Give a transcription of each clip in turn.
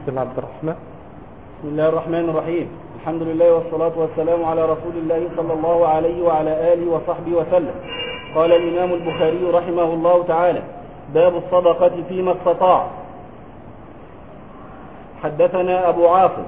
بن عبد الرحمن. بسم الله الرحمن الرحيم. الحمد لله والصلاة والسلام على رسول الله صلى الله عليه وعلى آله وصحبه وسلم. قال الإمام البخاري رحمه الله تعالى: باب الصدقة فيما استطاع. حدثنا أبو عاصم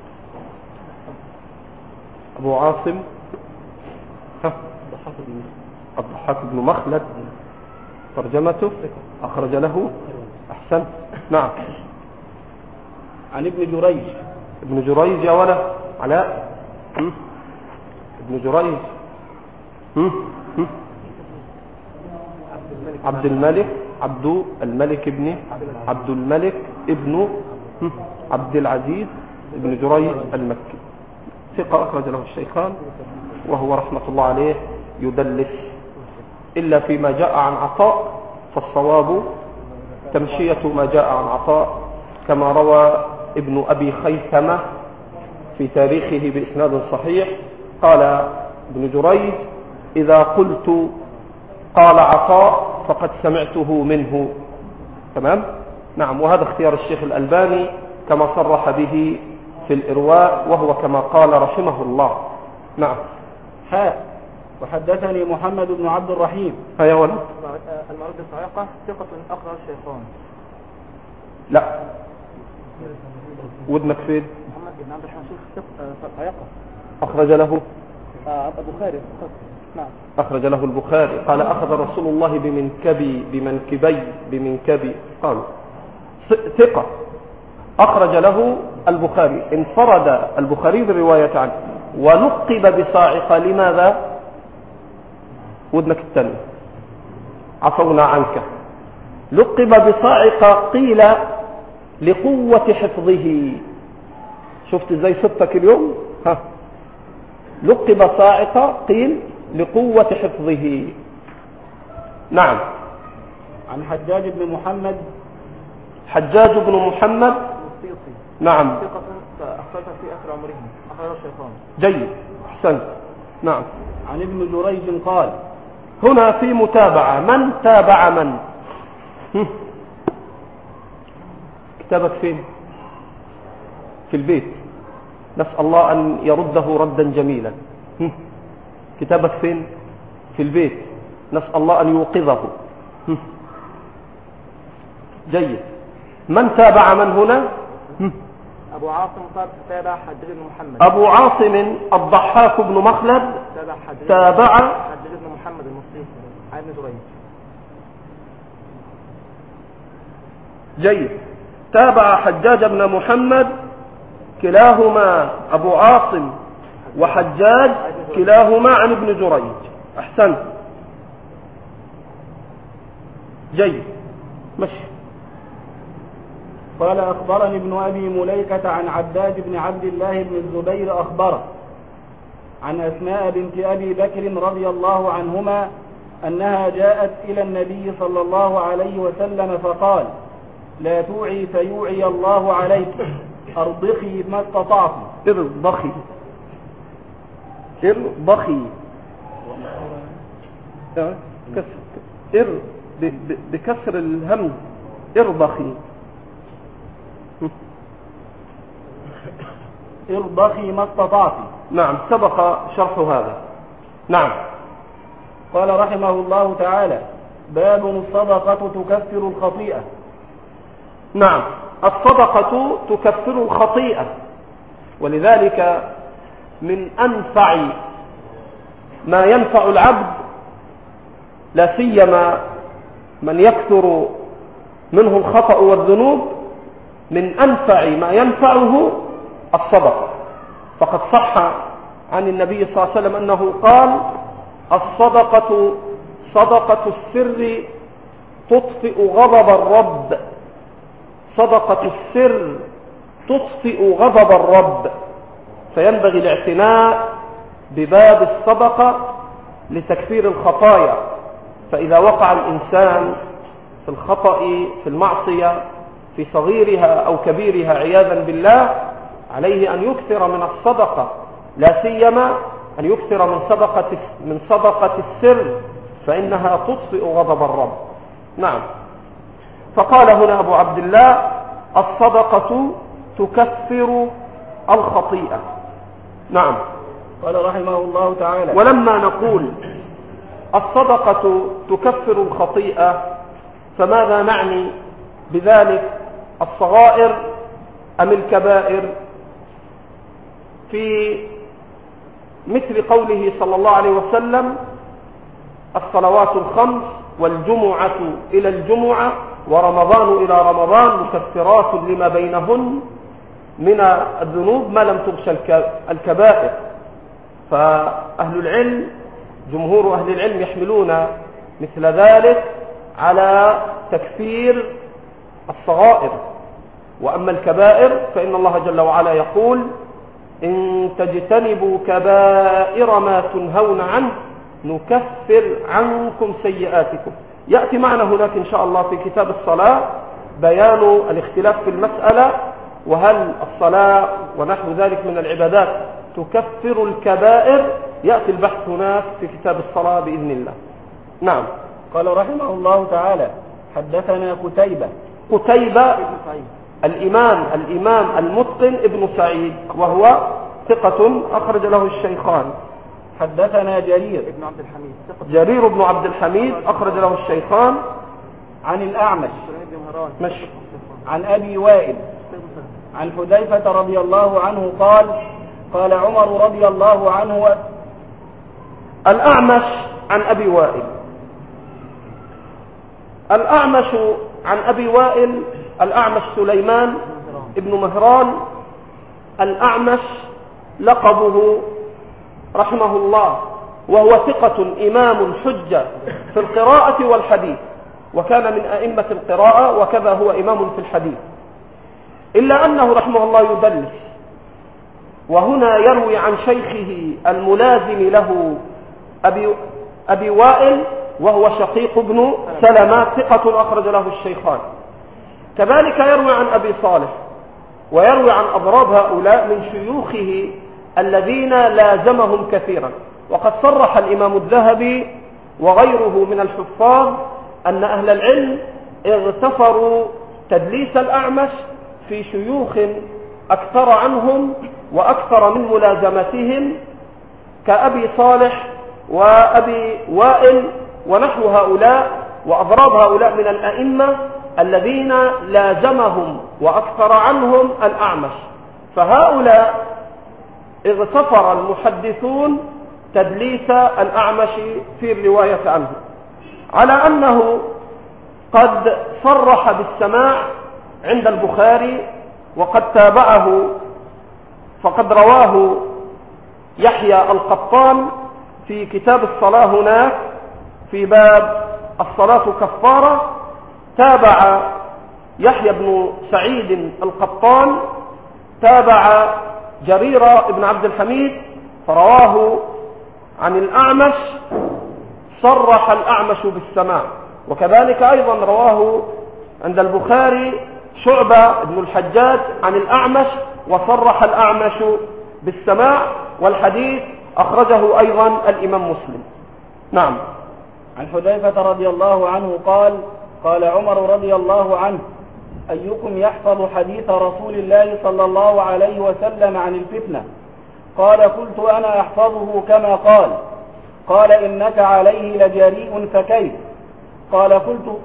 الضحاك بن مخلد. ترجمته أخرج له. أحسن. نعم. عن ابن جريج يا ولد علاء. ابن جريج عبد الملك ابن عبد العزيز ابن جريج المكي، ثقة أخرج له الشيخان، وهو رحمة الله عليه يدلس إلا فيما جاء عن عطاء، فالصواب تمشية ما جاء عن عطاء كما روى ابن أبي خيثمة في تاريخه بإسناد صحيح. قال ابن جريج: إذا قلت قال عطاء فقد سمعته منه. تمام؟ نعم. وهذا اختيار الشيخ الألباني كما صرح به في الإرواء، وهو كما قال رحمه الله. نعم. وحدثني محمد بن عبد الرحيم. يا ولد. المعروف بالصاعقة ثقة أخرج الشيخان. لا، ودنك فين؟ محمد بن عبد الرحيم صاعقة أخرج له البخاري. نعم. أخرج له البخاري. قال: أخذ رسول الله بمنكبي قال ثقة. أخرج له البخاري، انفرد البخاري بالرواية عنه، ولقب بصاعقة. لماذا؟ ودنك الثاني، عفونا عنك. لقب بصاعقة قيل لقوة حفظه. شفت ازاي صدتك اليوم؟ لقب صاعقة قيل لقوة حفظه. نعم. عن حجاج بن محمد نعم. ثقة أخرج في آخر عمره، أخرج الشيخان. جيد. أحسنت. نعم. عن ابن جريج قال: هنا في متابعة. من تابع من؟ كتابك فين؟ في البيت. نسأل الله أن يرده ردا جميلا. كتابك فين؟ في البيت. نسأل الله أن يوقظه. جيد. من تابع من هنا؟ أبو عاصم قال: تابع حجاج بن محمد. أبو عاصم الضحاك بن مخلد تابع حجاج بن محمد المصري عن ابن جريج. جيد. تابع حجاج بن محمد، كلاهما أبو عاصم وحجاج كلاهما عن ابن جريج. أحسنت. جيد. مشي. قال: أخبرني ابن أبي مليكة عن عباد بن عبد الله بن الزبير أخبره عن أسماء بنت أبي بكر رضي الله عنهما أنها جاءت إلى النبي صلى الله عليه وسلم فقال: لا توعي فيوعي الله عليك، أرضخي ما استطعت. ارضخي بكسر الهمز. ارضخي ما استطعت. نعم. سبق شرح هذا. نعم. قال رحمه الله تعالى: باب الصدقة تكفر الخطيئة. نعم. الصدقة تكفر الخطيئة، ولذلك من أنفع ما ينفع العبد، لا سيما من يكثر منه الخطأ والذنوب، من أنفع ما ينفعه الصدقة. فقد صح عن النبي صلى الله عليه وسلم أنه قال: الصدقة صدقة السر تطفئ غضب الرب. صدقة السر تطفئ غضب الرب. فينبغي الاعتناء بباب الصدقة لتكفير الخطايا. فإذا وقع الإنسان في الخطأ، في المعصية، في صغيرها أو كبيرها عياذا بالله، عليه أن يكثر من الصدقة، لا سيما أن يكثر من صدقة السر، فإنها تطفئ غضب الرب. نعم. فقال هنا أبو عبد الله: الصدقة تكفر الخطيئة. نعم. قال رحمه الله تعالى: ولما نقول الصدقة تكفر الخطيئة فماذا نعني بذلك؟ الصغائر أم الكبائر؟ في مثل قوله صلى الله عليه وسلم: الصلوات الخمس والجمعة إلى الجمعة ورمضان إلى رمضان مكفرات لما بينهن من الذنوب ما لم تغش الكبائر. فأهل العلم، جمهور أهل العلم يحملون مثل ذلك على تكفير الصغائر. وأما الكبائر فإن الله جل وعلا يقول: إن تجتنبوا كبائر ما تنهون عنه نكفر عنكم سيئاتكم. يأتي معنا هناك إن شاء الله في كتاب الصلاة بيان الاختلاف في المسألة، وهل الصلاة ونحو ذلك من العبادات تكفر الكبائر؟ يأتي البحث هناك في كتاب الصلاة بإذن الله. نعم. قال رحمه الله تعالى: حدثنا قتيبة الإمام المتقن ابن سعيد، وهو ثقة أخرج له الشيخان. حدثنا جرير بن عبد الحميد أخرج له الشيخان. عن الأعمش عن أبي وائل عن حذيفة رضي الله عنه قال: قال عمر رضي الله عنه. الأعمش عن أبي وائل. الأعمش عن أبي وائل، الأعمش سليمان ابن مهران. الأعمش لقبه رحمه الله، وهو ثقة إمام حجة في القراءة والحديث، وكان من أئمة القراءة، وكذا هو إمام في الحديث، إلا أنه رحمه الله يدلس. وهنا يروي عن شيخه الملازم له أبي وائل، وهو شقيق بن سلمة ثقة أخرج له الشيخان. كذلك يروي عن أبي صالح، ويروي عن أضراب هؤلاء من شيوخه الذين لازمهم كثيرا. وقد صرح الإمام الذهبي وغيره من الحفاظ أن أهل العلم اغتفروا تدليس الأعمش في شيوخ أكثر عنهم وأكثر من ملازمتهم، كأبي صالح وأبي وائل ونحو هؤلاء، وأضراب هؤلاء من الأئمة الذين لازمهم وأكثر عنهم الأعمش. فهؤلاء اغتفر المحدثون تدليس الأعمش في الرواية عنه، على أنه قد صرح بالسماع عند البخاري، وقد تابعه، فقد رواه يحيى القطان في كتاب الصلاة هناك في باب الصلاة كفارة. تابع يحيى بن سعيد القطان، تابع جرير بن عبد الحميد، فرواه عن الأعمش، صرح الأعمش بالسماع. وكذلك أيضا رواه عند البخاري شعبة بن الحجاج عن الأعمش، وصرح الأعمش بالسماع، والحديث أخرجه أيضا الإمام مسلم. نعم. عن حذيفة رضي الله عنه قال: قال عمر رضي الله عنه: أيكم يحفظ حديث رسول الله صلى الله عليه وسلم عن الفتنة؟ قال: قلت أنا أحفظه كما قال. قال: إنك عليه لجريء، فكيف؟ قال: قلت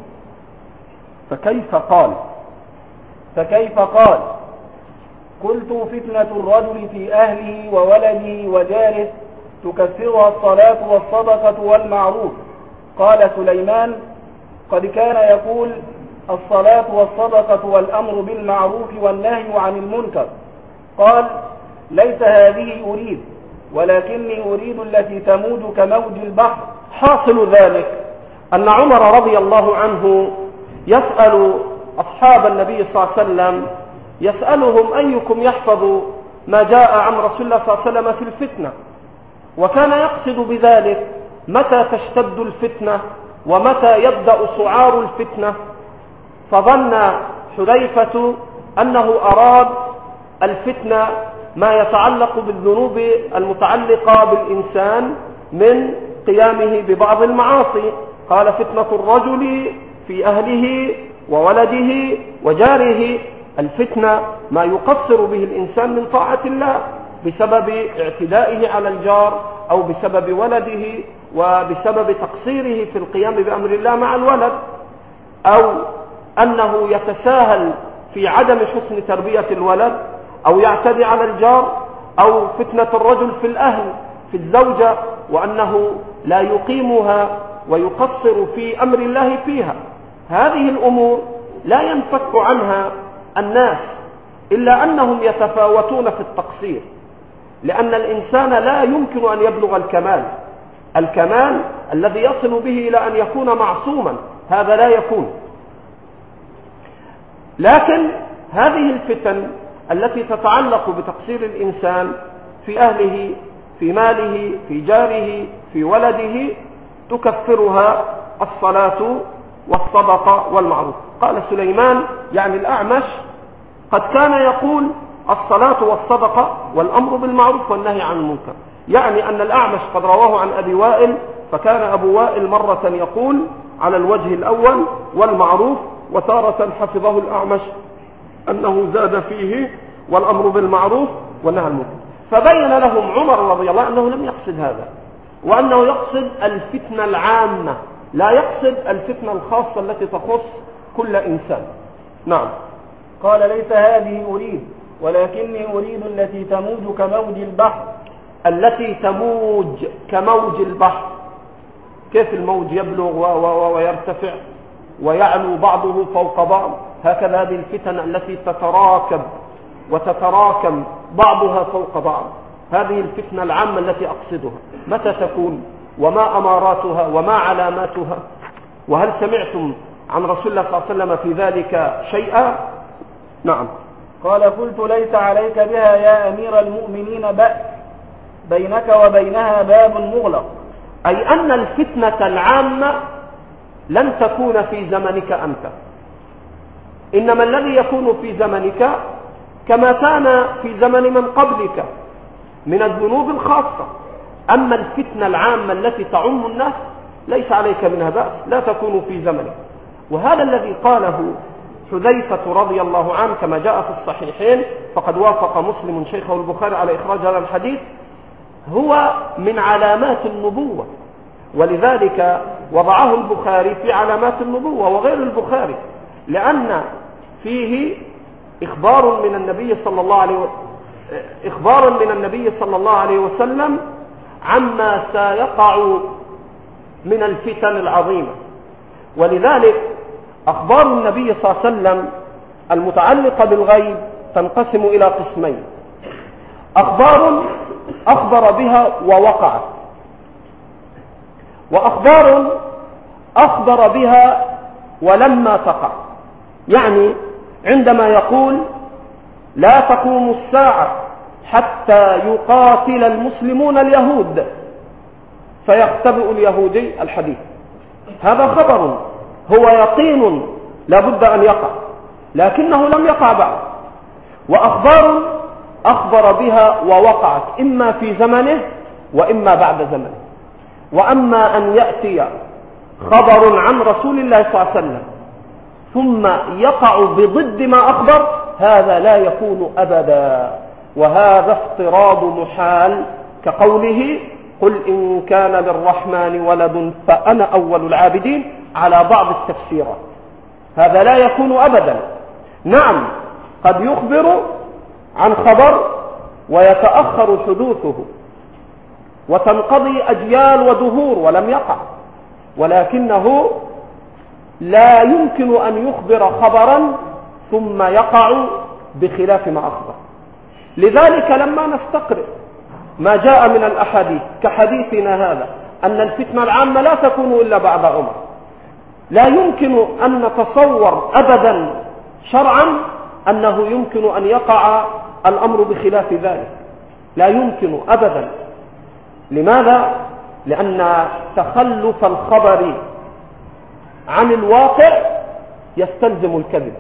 فكيف قال؟ قلت: فتنة الرجل في أهله وولده وجاره تكفرها الصلاة والصدقة والمعروف. قال سليمان: قد كان يقول: الصلاة والصدقة والأمر بالمعروف والنهي عن المنكر. قال: ليس هذه أريد، ولكني أريد التي تموج كموج البحر. حاصل ذلك أن عمر رضي الله عنه يسأل أصحاب النبي صلى الله عليه وسلم، يسألهم: أيكم يحفظ ما جاء عن رسول الله صلى الله عليه وسلم في الفتنة؟ وكان يقصد بذلك متى تشتد الفتنة ومتى يبدأ سعار الفتنة. فظن حذيفة أنه أراد الفتنة ما يتعلق بالذنوب المتعلقة بالإنسان من قيامه ببعض المعاصي. قال: فتنة الرجل في أهله وولده وجاره الفتنة ما يقصر به الإنسان من طاعة الله بسبب اعتدائه على الجار أو بسبب ولده وبسبب تقصيره في القيام بأمر الله مع الولد، أو أنه يتساهل في عدم حسن تربية الولد، أو يعتدي على الجار، أو فتنة الرجل في الأهل في الزوجة وأنه لا يقيمها ويقصر في أمر الله فيها. هذه الأمور لا ينفك عنها الناس إلا أنهم يتفاوتون في التقصير، لأن الإنسان لا يمكن أن يبلغ الكمال الذي يصل به إلى أن يكون معصوما، هذا لا يكون. لكن هذه الفتن التي تتعلق بتقصير الإنسان في أهله، في ماله، في جاره، في ولده، تكفرها الصلاة والصدقة والمعروف. قال سليمان يعني الأعمش قد كان يقول الصلاة والصدقة والأمر بالمعروف والنهي عن المنكر، يعني أن الأعمش قد رواه عن أبي وائل، فكان أبو وائل مرة يقول على الوجه الأول والمعروف، وتارة حفظه الأعمش أنه زاد فيه والأمر بالمعروف والنهي عن المنكر. فبين لهم عمر رضي الله عنه أنه لم يقصد هذا، وأنه يقصد الفتنة العامة، لا يقصد الفتنة الخاصة التي تخص كل إنسان. نعم. قال ليس هذه أريد، ولكني أريد التي تموج كموج البحر. التي تموج كموج البحر، كيف الموج يبلغ ويرتفع ويعلو بعضه فوق بعض، هكذا هذه الفتن التي تتراكم بعضها فوق بعض، هذه الفتنة العامة التي أقصدها. متى تكون وما أماراتها وما علاماتها؟ وهل سمعتم عن رسول الله صلى الله عليه وسلم في ذلك شيئا؟ نعم. قال قلت ليس عليك بها يا أمير المؤمنين بأس، بينك وبينها باب مغلق. أي أن الفتنة العامة لن تكون في زمنك أنت، إنما الذي يكون في زمنك كما كان في زمن من قبلك من الذنوب الخاصة. أما الفتنة العامة التي تعم الناس ليس عليك منها بأس، لا تكون في زمنك. وهذا الذي قاله حذيفة رضي الله عنه كما جاء في الصحيحين، فقد وافق مسلم شيخه البخاري على إخراج هذا الحديث، هو من علامات النبوة، ولذلك وضعه البخاري في علامات النبوة وغير البخاري، لأن فيه إخبار من النبي صلى الله عليه وسلم عما سيقع من الفتن العظيمة. ولذلك أخبار النبي صلى الله عليه وسلم المتعلقة بالغيب تنقسم إلى قسمين: أخبار أخبر بها ووقعت، وأخبار أخبر بها ولما تقع. يعني عندما يقول لا تقوم الساعة حتى يقاتل المسلمون اليهود فيختبئ اليهودي الحديث، هذا خبر هو يقين لا بد أن يقع، لكنه لم يقع بعد. وأخبار أخبر بها ووقعت إما في زمنه وإما بعد زمنه. وأما أن يأتي خبر عن رسول الله صلى الله عليه وسلم ثم يقع بضد ما أخبر، هذا لا يكون أبدا، وهذا افتراض محال، كقوله قل إن كان للرحمن ولد فأنا أول العابدين على بعض التفسيرات. هذا لا يكون أبدا. نعم، قد يخبر عن خبر ويتأخر حدوثه وتنقضي أجيال ودهور ولم يقع، ولكنه لا يمكن أن يخبر خبرا ثم يقع بخلاف ما أخبر. لذلك لما نستقرئ ما جاء من الأحاديث كحديثنا هذا أن الفتنة العامة لا تكون إلا بعد عمر، لا يمكن أن نتصور أبدا شرعا أنه يمكن أن يقع الأمر بخلاف ذلك، لا يمكن أبدا. لماذا؟ لأن تخلف الخبر عن الواقع يستلزم الكذب،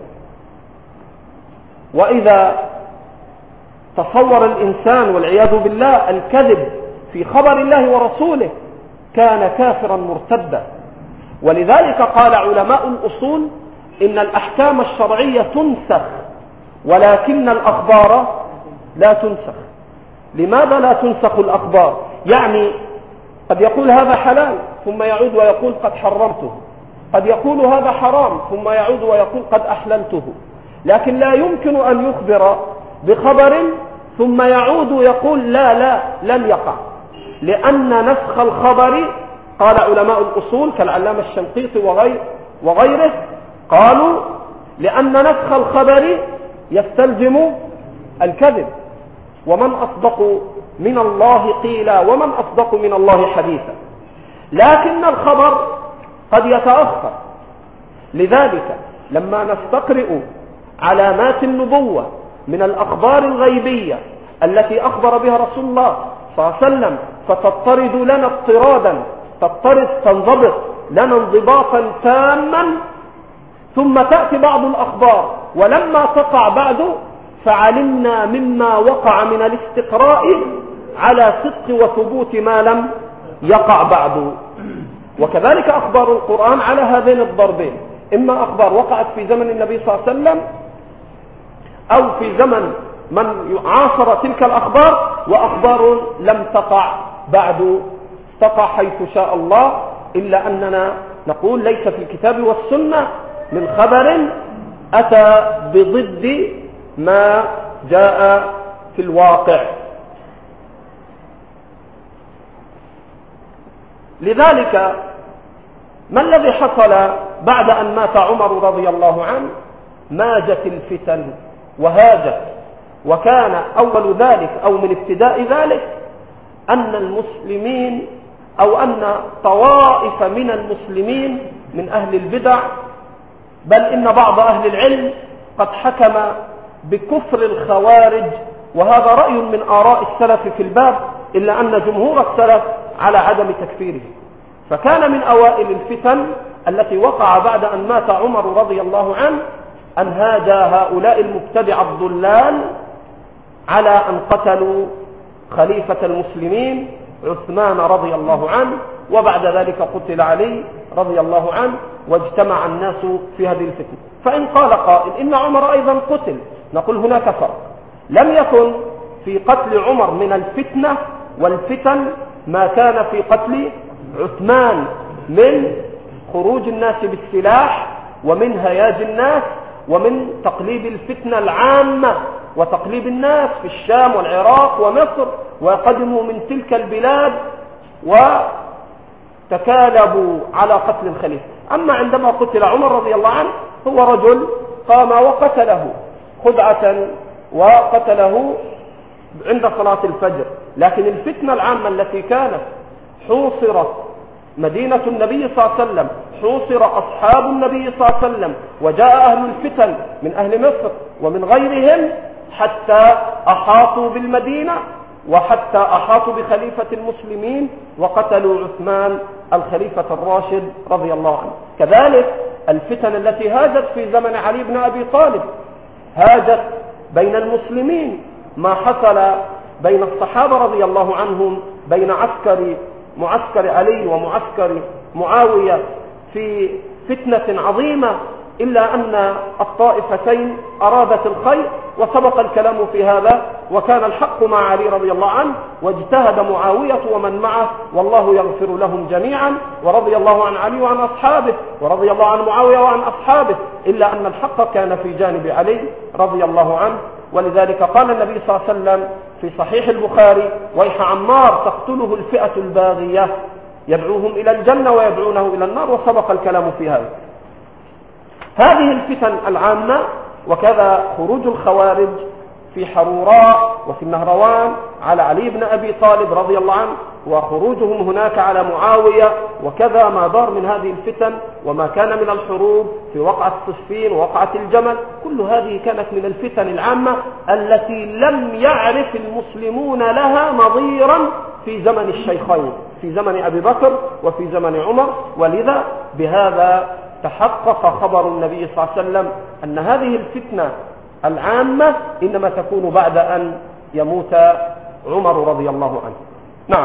وإذا تصور الإنسان والعياذ بالله الكذب في خبر الله ورسوله كان كافرا مرتدا. ولذلك قال علماء الأصول إن الأحكام الشرعية تنسخ ولكن الأخبار لا تنسخ. لماذا لا تنسخ الأخبار؟ يعني قد يقول هذا حلال ثم يعود ويقول قد حرمته، قد يقول هذا حرام ثم يعود ويقول قد أحللته، لكن لا يمكن أن يخبر بخبر ثم يعود ويقول لا لم يقع، لأن نسخ الخبر قال علماء الأصول كالعلامة الشنقيطي وغيره قالوا لأن نسخ الخبر يستلزم الكذب، ومن أصدق من الله قيلا ومن أصدق من الله حديثا، لكن الخبر قد يتأخر. لذلك لما نستقرئ علامات النبوة من الأخبار الغيبية التي أخبر بها رسول الله صلى الله عليه وسلم فتضطرد لنا اضطرادا تنضبط لنا انضباطا تاما، ثم تأتي بعض الأخبار ولما تقع بعد فعلمنا مما وقع من الاستقراء على صدق وثبوت ما لم يقع بعد. وكذلك أخبار القرآن على هذين الضربين، إما أخبار وقعت في زمن النبي صلى الله عليه وسلم أو في زمن من عاصر تلك الأخبار، وأخبار لم تقع بعد، تقع حيث شاء الله، إلا أننا نقول ليس في الكتاب والسنة من خبر أتى بضد ما جاء في الواقع. لذلك ما الذي حصل بعد أن مات عمر رضي الله عنه؟ ماجت الفتن وهاجت، وكان أول ذلك أو من ابتداء ذلك أن المسلمين أو أن طوائف من المسلمين من أهل البدع، بل إن بعض أهل العلم قد حكم بكفر الخوارج، وهذا رأي من آراء السلف في الباب، إلا أن جمهور السلف على عدم تكفيره. فكان من أوائل الفتن التي وقع بعد أن مات عمر رضي الله عنه أن هاج هؤلاء المبتدع الضلال على أن قتلوا خليفة المسلمين عثمان رضي الله عنه، وبعد ذلك قتل علي رضي الله عنه، واجتمع الناس في هذه الفتنة. فإن قال قائل إن عمر أيضا قتل، نقول هناك فرق. لم يكن في قتل عمر من الفتنة والفتن ما كان في قتل عثمان من خروج الناس بالسلاح، ومن هياج الناس، ومن تقليب الفتنة العامة وتقليب الناس في الشام والعراق ومصر، وقدموا من تلك البلاد وتكالبوا على قتل الخليفة. أما عندما قتل عمر رضي الله عنه هو رجل قام وقتله خدعة وقتله عند صلاة الفجر، لكن الفتنة العامة التي كانت حوصرت مدينة النبي صلى الله عليه وسلم، حوصر أصحاب النبي صلى الله عليه وسلم، وجاء أهل الفتن من أهل مصر ومن غيرهم حتى أحاطوا بالمدينة، وحتى أحاطوا بخليفة المسلمين وقتلوا عثمان الخليفة الراشد رضي الله عنه. كذلك الفتن التي هاجت في زمن علي بن أبي طالب، هاجت بين المسلمين، ما حصل بين الصحابة رضي الله عنهم بين معسكر علي ومعسكر معاوية في فتنة عظيمة، إلا أن الطائفتين أرادت الخير وسبق الكلام في هذا، وكان الحق مع علي رضي الله عنه، واجتهد معاوية ومن معه، والله يغفر لهم جميعا، ورضي الله عن علي وعن أصحابه، ورضي الله عن معاوية وعن أصحابه، إلا أن الحق كان في جانب علي رضي الله عنه. ولذلك قال النبي صلى الله عليه وسلم في صحيح البخاري: ويح عمار تقتله الفئة الباغية، يدعوهم إلى الجنة ويدعونه إلى النار، وسبق الكلام في هذا. هذه الفتن العامة، وكذا خروج الخوارج في حروراء وفي النهروان على علي بن أبي طالب رضي الله عنه، وخروجهم هناك على معاوية، وكذا ما دار من هذه الفتن وما كان من الحروب في وقعة صفين ووقعة الجمل، كل هذه كانت من الفتن العامة التي لم يعرف المسلمون لها نظيرا في زمن الشيخين، في زمن أبي بكر وفي زمن عمر. ولذا بهذا تحقق خبر النبي صلى الله عليه وسلم أن هذه الفتنة العامة إنما تكون بعد أن يموت عمر رضي الله عنه. نعم.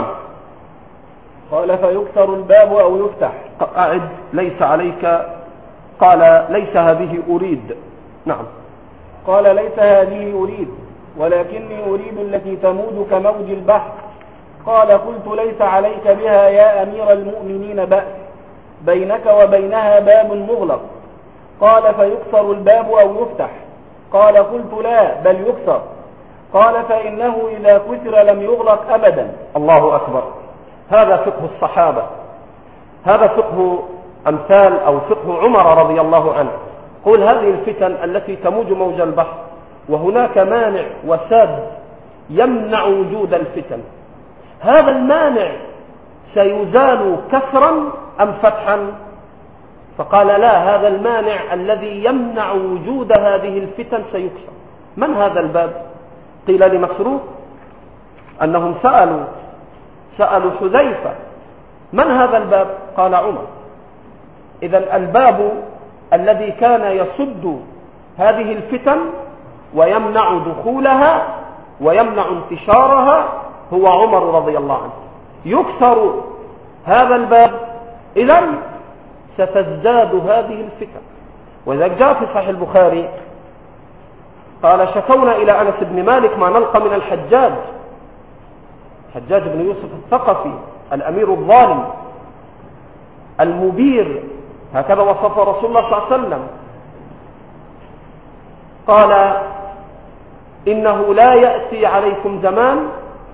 قال: فيكسر الباب أو يفتح. أعد: ليس عليك. قال: ليس هذه أريد. نعم. قال ليس هذه أريد، ولكني أريد التي تموج كموج البحر. قال قلت ليس عليك بها يا أمير المؤمنين بأس، بينك وبينها باب مغلق. قال فيكسر الباب أو يفتح؟ قال قلت لا بل يكسر. قال فإنه إذا كسر لم يغلق أبدا. الله أكبر. هذا فقه الصحابة، هذا فقه أمثال أو فقه عمر رضي الله عنه. قل هذه الفتن التي تموج موج البحر وهناك مانع وساد يمنع وجود الفتن، هذا المانع سيزال كسرا أم فتحا؟ فقال لا، هذا المانع الذي يمنع وجود هذه الفتن سيكسر. من هذا الباب؟ قيل لمسروق أنهم سألوا حذيفة من هذا الباب؟ قال عمر. إذن الباب الذي كان يصد هذه الفتن ويمنع دخولها ويمنع انتشارها هو عمر رضي الله عنه. يكسر هذا الباب إذن ستزداد هذه الفتن. وإذا جاء في صحيح البخاري قال شكونا إلى أنس بن مالك ما نلقى من الحجاج بن يوسف الثقفي الأمير الظالم المبير، هكذا وصف رسول الله صلى الله عليه وسلم. قال إنه لا يأتي عليكم زمان،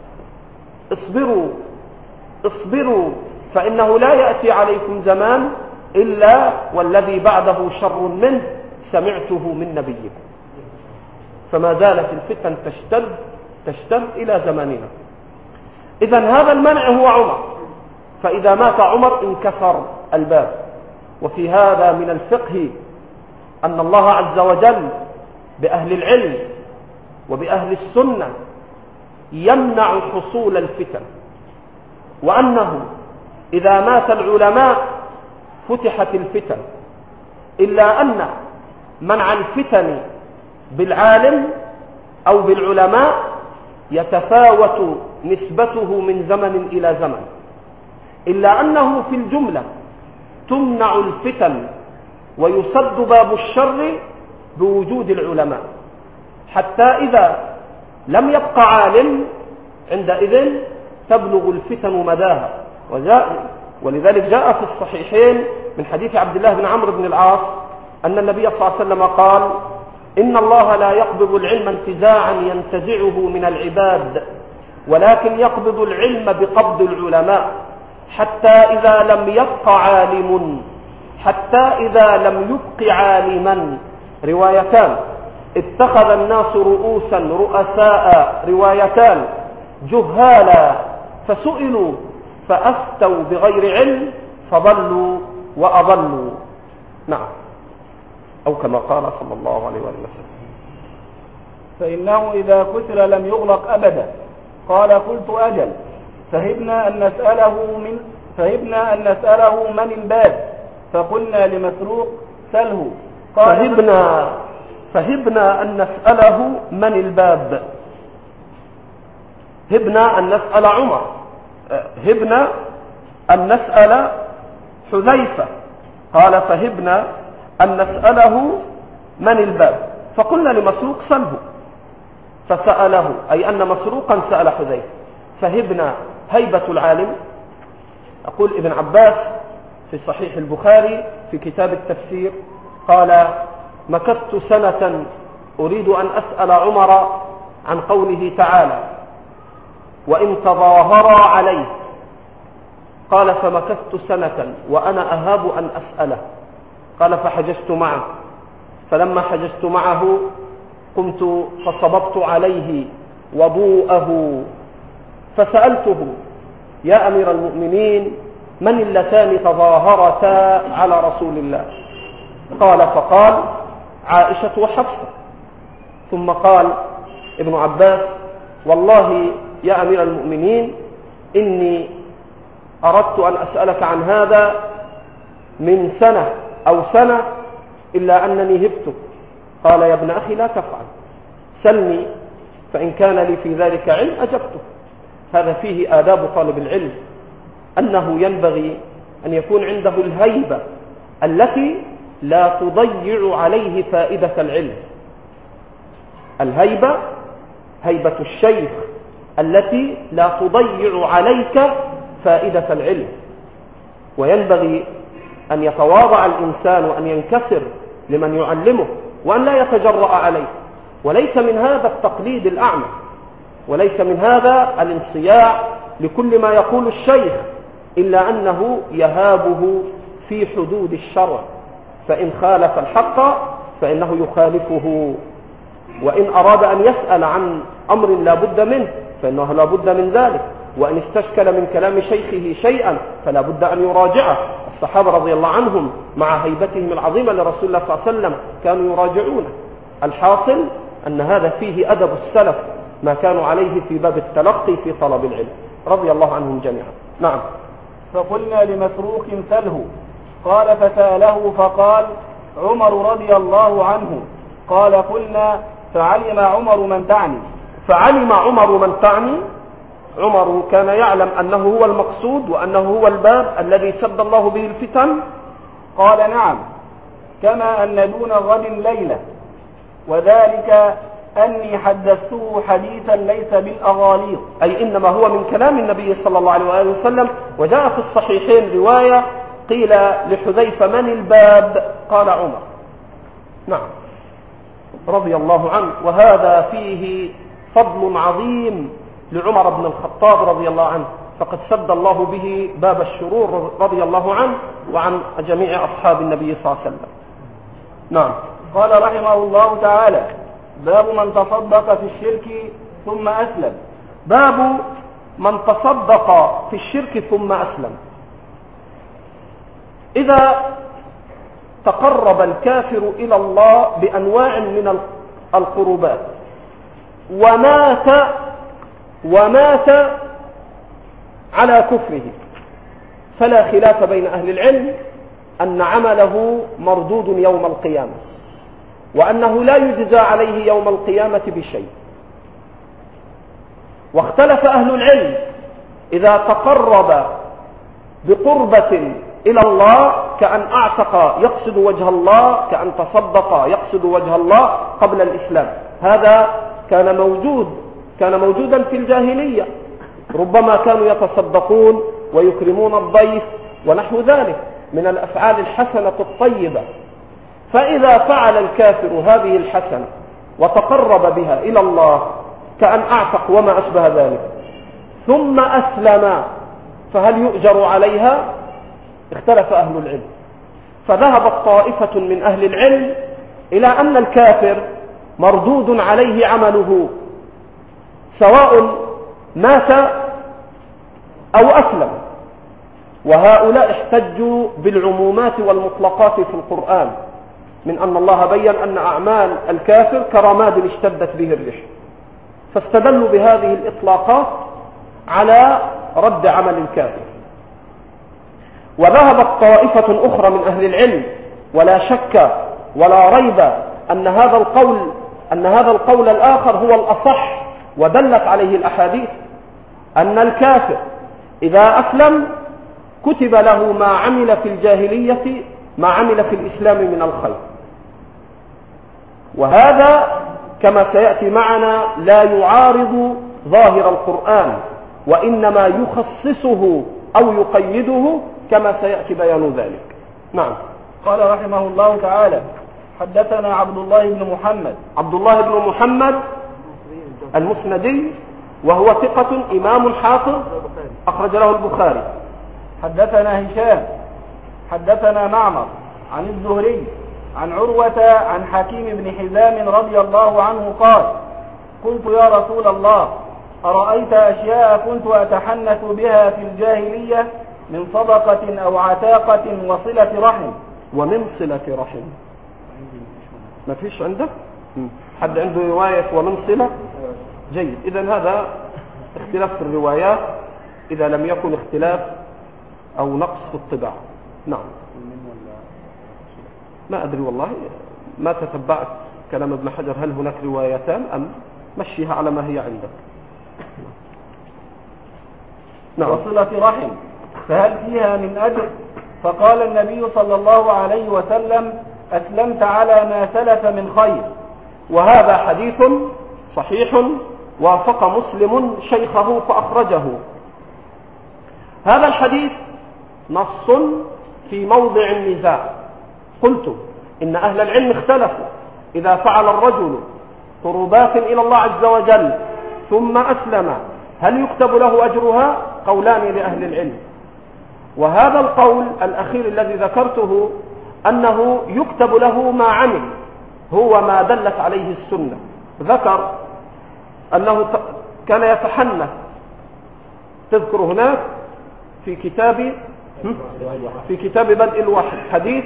اصبروا فإنه لا يأتي عليكم زمان إلا والذي بعده شر منه سمعته من نبيكم. فما زالت الفتن تشتد إلى زماننا. إذن هذا المنع هو عمر، فإذا مات عمر انكسر الباب. وفي هذا من الفقه أن الله عز وجل بأهل العلم وبأهل السنة يمنع حصول الفتن، وأنه إذا مات العلماء فتحت الفتن، إلا أن منع الفتن بالعالم أو بالعلماء يتفاوت نسبته من زمن إلى زمن، إلا أنه في الجملة تمنع الفتن ويسد باب الشر بوجود العلماء، حتى إذا لم يبق عالم عندئذ تبلغ الفتن مداها. ولذلك جاء في الصحيحين من حديث عبد الله بن عمرو بن العاص أن النبي صلى الله عليه وسلم قال إن الله لا يقبض العلم انتزاعا ينتزعه من العباد، ولكن يقبض العلم بقبض العلماء حتى إذا لم يبق عالما. روايتان: اتخذ الناس رؤوسا رؤساء، روايتان: جهالا فسئلوا فأفتوا بغير علم فضلوا وأضلوا. نعم، أو كما قال صلى الله عليه وسلم. فإنه إذا كسر لم يغلق أبدا. قال قلت أجل، فهبنا أن نسأله من الباب، فقلنا لمسروق سله. قال فهبنا أن نسأله من الباب. هبنا أن نسأل عمر، هبنا أن نسأل حذيفة. قال فهبنا أن نسأله من الباب، فقلنا لمسروق سله، فسأله، أي أن مسروقا سأل حذيفة. فهبنا هيبة العالم. أقول ابن عباس في صحيح البخاري في كتاب التفسير قال مكثت سنة أريد أن أسأل عمر عن قوله تعالى وإن تظاهرا عليه. قال فمكثت سنة وأنا أهاب أن أسأله. قال فحججت معه، فلما حججت معه قمت فصببت عليه وضوءه فسألته يا أمير المؤمنين من اللتان تظاهرتا على رسول الله؟ فقال عائشة وحفصة. ثم قال ابن عباس والله يا أمير المؤمنين إني أردت أن أسألك عن هذا من سنة أو سنة إلا أنني هبتك. قال يا ابن أخي لا تفعل، سلني فإن كان لي في ذلك علم أجبته. هذا فيه آداب طالب العلم، أنه ينبغي أن يكون عنده الهيبة التي لا تضيع عليه فائدة العلم. الهيبة هيبة الشيخ التي لا تضيع عليك فائدة العلم، وينبغي أن يتواضع الإنسان وأن ينكسر لمن يعلمه وأن لا يتجرأ عليه، وليس من هذا التقليد الأعمى، وليس من هذا الانصياع لكل ما يقول الشيخ، إلا أنه يهابه في حدود الشرع، فإن خالف الحق فإنه يخالفه، وإن أراد أن يسأل عن أمر لا بد منه فإنه لا بد من ذلك، وإن استشكل من كلام شيخه شيئا فلا بد أن يراجعه. الصحابة رضي الله عنهم مع هيبتهم العظيمة لرسول الله صلى الله عليه وسلم كانوا يراجعونه. الحاصل أن هذا فيه أدب السلف ما كانوا عليه في باب التلقي في طلب العلم رضي الله عنهم جميعا. نعم. فقلنا لمسروق سله، قال فسأله فقال عمر رضي الله عنه. قال قلنا فعلم عمر من تعني. فعلم عمر من تعني. عمر كان يعلم أنه هو المقصود وأنه هو الباب الذي سد الله به الفتن. قال نعم، كما أن دون غد ليلة، وذلك أني حدثته حديثا ليس بالأغاليط، أي إنما هو من كلام النبي صلى الله عليه وآله وسلم. وجاء في الصحيحين رواية قيل لحذيفة من الباب؟ قال عمر. نعم رضي الله عنه. وهذا فيه فضل عظيم لعمر بن الخطاب رضي الله عنه، فقد سد الله به باب الشرور رضي الله عنه وعن جميع أصحاب النبي صلى الله عليه وسلم. نعم. قال رحمه الله تعالى: باب من تصدق في الشرك ثم أسلم. باب من تصدق في الشرك ثم أسلم. إذا تقرب الكافر إلى الله بأنواع من القربات ومات على كفره، فلا خلاف بين أهل العلم أن عمله مردود يوم القيامة، وأنه لا يجزى عليه يوم القيامة بشيء. واختلف أهل العلم إذا تقرب بقربة إلى الله كأن أعتق يقصد وجه الله، كأن تصدق يقصد وجه الله قبل الإسلام. هذا كان موجودا في الجاهلية، ربما كانوا يتصدقون ويكرمون الضيف ونحو ذلك من الأفعال الحسنة الطيبة. فإذا فعل الكافر هذه الحسنة وتقرب بها إلى الله كأن أعتق وما أشبه ذلك ثم أسلم، فهل يؤجر عليها؟ اختلف أهل العلم، فذهبت طائفة من أهل العلم إلى أن الكافر مردود عليه عمله سواء مات أو أسلم، وهؤلاء احتجوا بالعمومات والمطلقات في القرآن من أن الله بيّن أن أعمال الكافر كرماد اشتدت به الريح، فاستدلوا بهذه الإطلاقات على رد عمل الكافر. وذهبت طائفة أخرى من أهل العلم، ولا شك ولا ريب أن هذا القول الآخر هو الأصح، ودلت عليه الأحاديث، أن الكافر إذا أسلم كتب له ما عمل في الجاهلية ما عمل في الإسلام من الخير. وهذا كما سيأتي معنا لا يعارض ظاهر القرآن، وإنما يخصصه أو يقيده كما سيأتي بيان ذلك. نعم. قال رحمه الله تعالى: حدثنا عبد الله بن محمد المسندي، وهو ثقة إمام حافظ أخرج له البخاري. حدثنا هشام حدثنا معمر عن الزهري عن عروة عن حكيم بن حزام رضي الله عنه قال: قلت يا رسول الله، أرأيت أشياء كنت أتحنث بها في الجاهلية من صدقة أو عتاقة وصلة رحم. ومن صلة رحم ما فيش عندك؟ حد عنده رواية ومن صلة؟ جيد. إذن هذا اختلاف في الروايات إذا لم يكن اختلاف أو نقص في الطباعة. نعم. ما أدري والله، ما تتبعت كلام ابن حجر هل هناك روايتان أم مشيها على ما هي عندك. نعم. وصلة رحم فهل فيها من أجر؟ فقال النبي صلى الله عليه وسلم: أسلمت على ما سلف من خير. وهذا حديث صحيح وافق مسلم شيخه فأخرجه. هذا الحديث نص في موضع النزاع. قلت إن أهل العلم اختلفوا إذا فعل الرجل قربات إلى الله عز وجل ثم أسلم هل يكتب له أجرها؟ قولان لأهل العلم، وهذا القول الأخير الذي ذكرته أنه يكتب له ما عمل هو ما دلت عليه السنة. ذكر أنه كان يتحنث، تذكر هناك في كتاب بدء الوحي حديث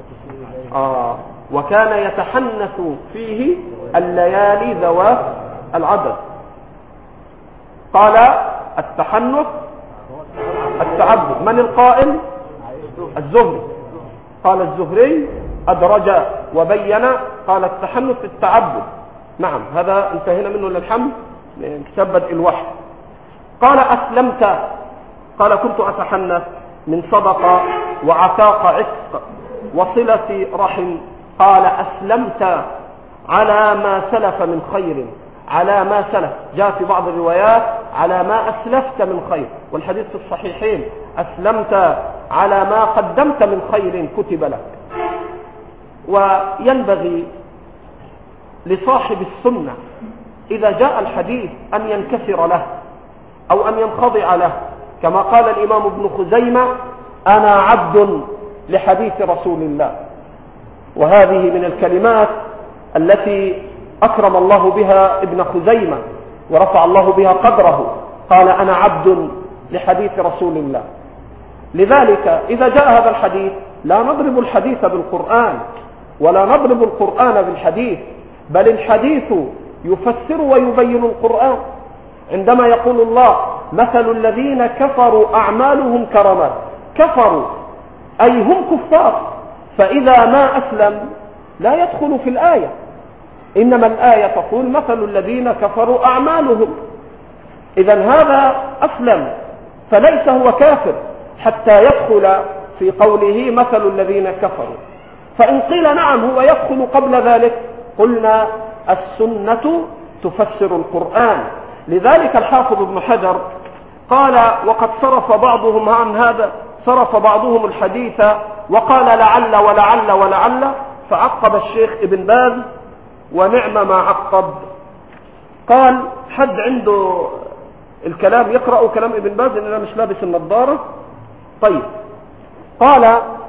وكان يتحنث فيه الليالي ذوات العدد. قال التحنث التعبد. من القائل؟ الزهري. قال الزهري أدرج وبين، قال التحنث التعبد. نعم، هذا انتهينا منه للحمد من كتاب بدء الوحي. قال أسلمت، قال كنت أتحنث من صدقة وعتاق عتق وصلة رحم. قال أسلمت على ما سلف من خير، على ما سلف، جاء في بعض الروايات على ما أسلفت من خير، والحديث في الصحيحين أسلمت على ما قدمت من خير كتب لك. وينبغي لصاحب السنة إذا جاء الحديث أن ينكسر له أو أن ينخضع له، كما قال الإمام ابن خزيمة أنا عبد لحديث رسول الله. وهذه من الكلمات التي أكرم الله بها ابن خزيمة ورفع الله بها قدره، قال أنا عبد لحديث رسول الله. لذلك إذا جاء هذا الحديث لا نضرب الحديث بالقرآن ولا نضرب القرآن بالحديث، بل الحديث يفسر ويبين القرآن. عندما يقول الله مثل الذين كفروا أعمالهم كرماد، كفروا أي هم كفار، فإذا ما أسلم لا يدخل في الآية، إنما الآية تقول مثل الذين كفروا أعمالهم. إذن هذا أسلم فليس هو كافر حتى يدخل في قوله مثل الذين كفروا. فإن قيل نعم هو يدخل قبل ذلك، قلنا السنة تفسر القرآن. لذلك الحافظ ابن حجر قال وقد صرف بعضهم عن هذا، صرف بعضهم الحديث وقال لعل ولعل ولعل، فعقب الشيخ ابن باز ونعم ما عقب. قال حد عنده الكلام يقرأ كلام ابن باز، إن أنا مش لابس النظارة. طيب، قال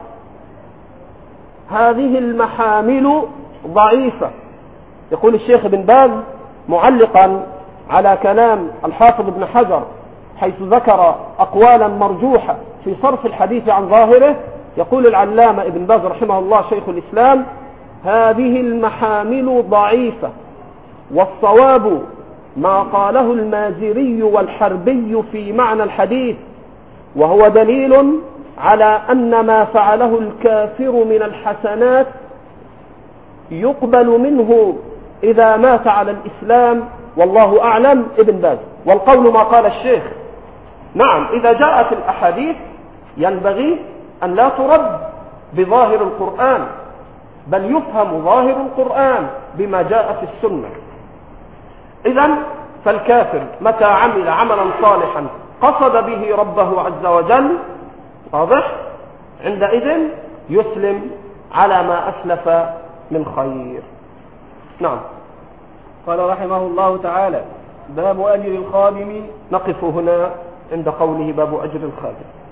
هذه المحامل ضعيفة. يقول الشيخ ابن باز معلقا على كلام الحافظ ابن حجر حيث ذكر أقوالا مرجوحة في صرف الحديث عن ظاهره، يقول العلامة ابن باز رحمه الله شيخ الإسلام هذه المحامل ضعيفة، والصواب ما قاله المازري والحربي في معنى الحديث، وهو دليل على أن ما فعله الكافر من الحسنات يقبل منه إذا مات على الإسلام، والله أعلم. ابن باز والقول ما قال الشيخ. نعم، إذا جاءت الأحاديث ينبغي أن لا ترد بظاهر القرآن، بل يفهم ظاهر القرآن بما جاء في السنة. إذن فالكافر متى عمل عملا صالحا قصد به ربه عز وجل، واضح، عندئذ يسلم على ما أسلف من خير. نعم. قال رحمه الله تعالى باب أجر الخادم. نقف هنا عند قوله باب أجر الخادم.